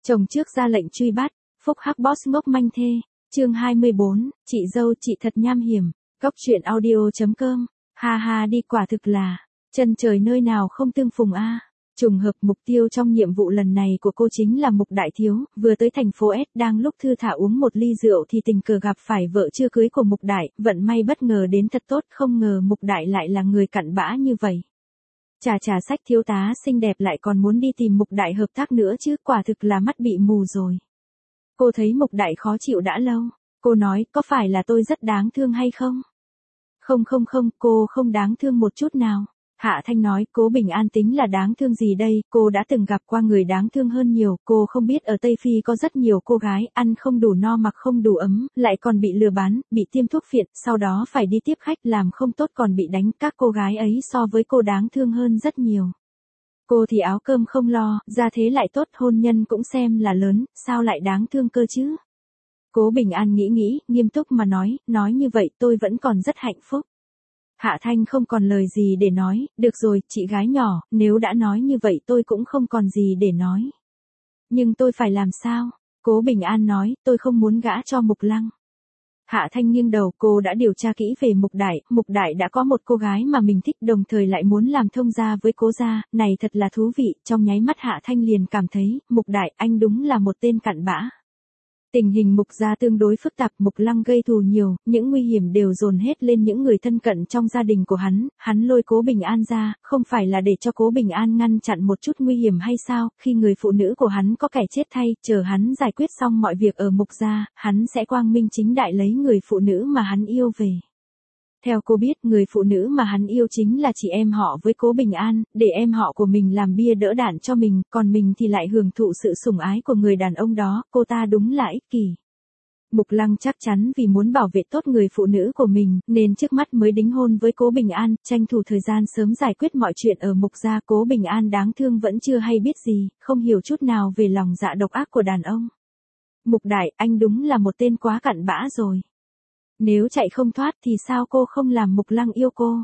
Chồng trước ra lệnh truy bắt, phúc hắc boss ngốc manh thê, chương 24, chị dâu chị thật nham hiểm, Cóc truyện audio.com, ha ha đi quả thực là, chân trời nơi nào không tương phùng a. Trùng hợp mục tiêu trong nhiệm vụ lần này của cô chính là Mục Đại Thiếu, vừa tới thành phố S đang lúc thư thả uống một ly rượu thì tình cờ gặp phải vợ chưa cưới của Mục Đại, vận may bất ngờ đến thật tốt, không ngờ Mục Đại lại là người cặn bã như vậy. Chà sách thiếu tá xinh đẹp lại còn muốn đi tìm Mục Đại hợp tác nữa chứ, quả thực là mắt bị mù rồi. Cô thấy Mục Đại khó chịu đã lâu, cô nói có phải là tôi rất đáng thương hay không? Không, cô không đáng thương một chút nào. Hạ Thanh nói, Cố Bình An tính là đáng thương gì đây, cô đã từng gặp qua người đáng thương hơn nhiều, cô không biết ở Tây Phi có rất nhiều cô gái, ăn không đủ no mặc không đủ ấm, lại còn bị lừa bán, bị tiêm thuốc phiện, sau đó phải đi tiếp khách làm không tốt còn bị đánh, các cô gái ấy so với cô đáng thương hơn rất nhiều. Cô thì áo cơm không lo, gia thế lại tốt, hôn nhân cũng xem là lớn, sao lại đáng thương cơ chứ? Cố Bình An nghĩ, nghiêm túc mà nói như vậy tôi vẫn còn rất hạnh phúc. Hạ Thanh không còn lời gì để nói, được rồi, chị gái nhỏ, nếu đã nói như vậy tôi cũng không còn gì để nói. Nhưng tôi phải làm sao? Cố Bình An nói, tôi không muốn gả cho Mục Lăng. Hạ Thanh nghiêng đầu, cô đã điều tra kỹ về Mục Đại đã có một cô gái mà mình thích đồng thời lại muốn làm thông gia với Cố gia, này thật là thú vị, trong nháy mắt Hạ Thanh liền cảm thấy, Mục Đại anh đúng là một tên cặn bã. Tình hình Mục gia tương đối phức tạp, Mục Lăng gây thù nhiều, những nguy hiểm đều dồn hết lên những người thân cận trong gia đình của hắn lôi Cố Bình An ra, không phải là để cho Cố Bình An ngăn chặn một chút nguy hiểm hay sao, khi người phụ nữ của hắn có kẻ chết thay, chờ hắn giải quyết xong mọi việc ở Mục gia, hắn sẽ quang minh chính đại lấy người phụ nữ mà hắn yêu về. Theo cô biết, người phụ nữ mà hắn yêu chính là chị em họ với Cố Bình An, để em họ của mình làm bia đỡ đạn cho mình, còn mình thì lại hưởng thụ sự sủng ái của người đàn ông đó, cô ta đúng là ích kỷ. Mục Lăng chắc chắn vì muốn bảo vệ tốt người phụ nữ của mình, nên trước mắt mới đính hôn với Cố Bình An, tranh thủ thời gian sớm giải quyết mọi chuyện ở Mục gia. Cố Bình An đáng thương vẫn chưa hay biết gì, không hiểu chút nào về lòng dạ độc ác của đàn ông. Mục Đại, anh đúng là một tên quá cặn bã rồi. Nếu chạy không thoát thì sao cô không làm Mục Lăng yêu cô?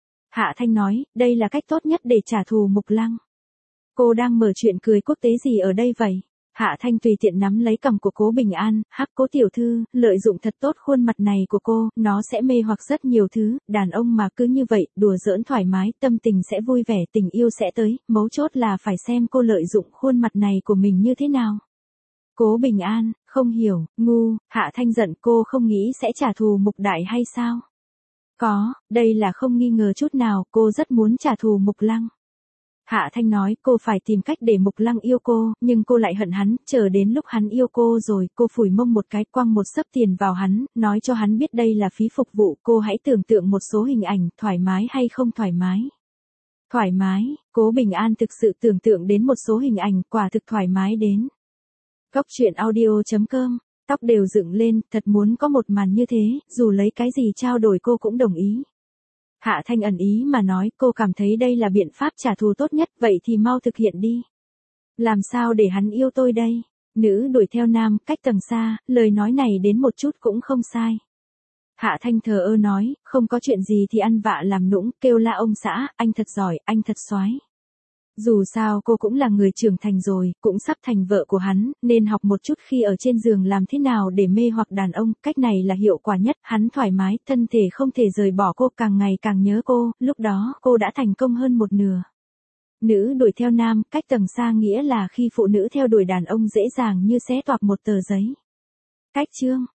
Hạ Thanh nói, đây là cách tốt nhất để trả thù Mục Lăng. Cô đang mở chuyện cười quốc tế gì ở đây vậy? Hạ Thanh tùy tiện nắm lấy cằm của Cố Bình An, hắc Cố tiểu thư, lợi dụng thật tốt khuôn mặt này của cô, nó sẽ mê hoặc rất nhiều thứ, đàn ông mà cứ như vậy, đùa giỡn thoải mái, tâm tình sẽ vui vẻ, tình yêu sẽ tới, mấu chốt là phải xem cô lợi dụng khuôn mặt này của mình như thế nào. Cố Bình An, không hiểu, ngu, Hạ Thanh giận, cô không nghĩ sẽ trả thù Mục Đại hay sao? Có, đây là không nghi ngờ chút nào, cô rất muốn trả thù Mục Lăng. Hạ Thanh nói, cô phải tìm cách để Mục Lăng yêu cô, nhưng cô lại hận hắn, chờ đến lúc hắn yêu cô rồi, cô phủi mông một cái, quăng một xấp tiền vào hắn, nói cho hắn biết đây là phí phục vụ, cô hãy tưởng tượng một số hình ảnh, thoải mái hay không thoải mái? Thoải mái, Cố Bình An thực sự tưởng tượng đến một số hình ảnh, quả thực thoải mái đến. Cóc truyện audio.com, tóc đều dựng lên, thật muốn có một màn như thế, dù lấy cái gì trao đổi cô cũng đồng ý. Hạ Thanh ẩn ý mà nói, cô cảm thấy đây là biện pháp trả thù tốt nhất, vậy thì mau thực hiện đi. Làm sao để hắn yêu tôi đây? Nữ đuổi theo nam, cách tầng xa, lời nói này đến một chút cũng không sai. Hạ Thanh thờ ơ nói, không có chuyện gì thì ăn vạ làm nũng, kêu la ông xã, anh thật giỏi, anh thật soái. Dù sao cô cũng là người trưởng thành rồi, cũng sắp thành vợ của hắn, nên học một chút khi ở trên giường làm thế nào để mê hoặc đàn ông, cách này là hiệu quả nhất, hắn thoải mái, thân thể không thể rời bỏ cô, càng ngày càng nhớ cô, lúc đó cô đã thành công hơn một nửa. Nữ đuổi theo nam, cách tầng xa nghĩa là khi phụ nữ theo đuổi đàn ông dễ dàng như xé toạc một tờ giấy. Cách chương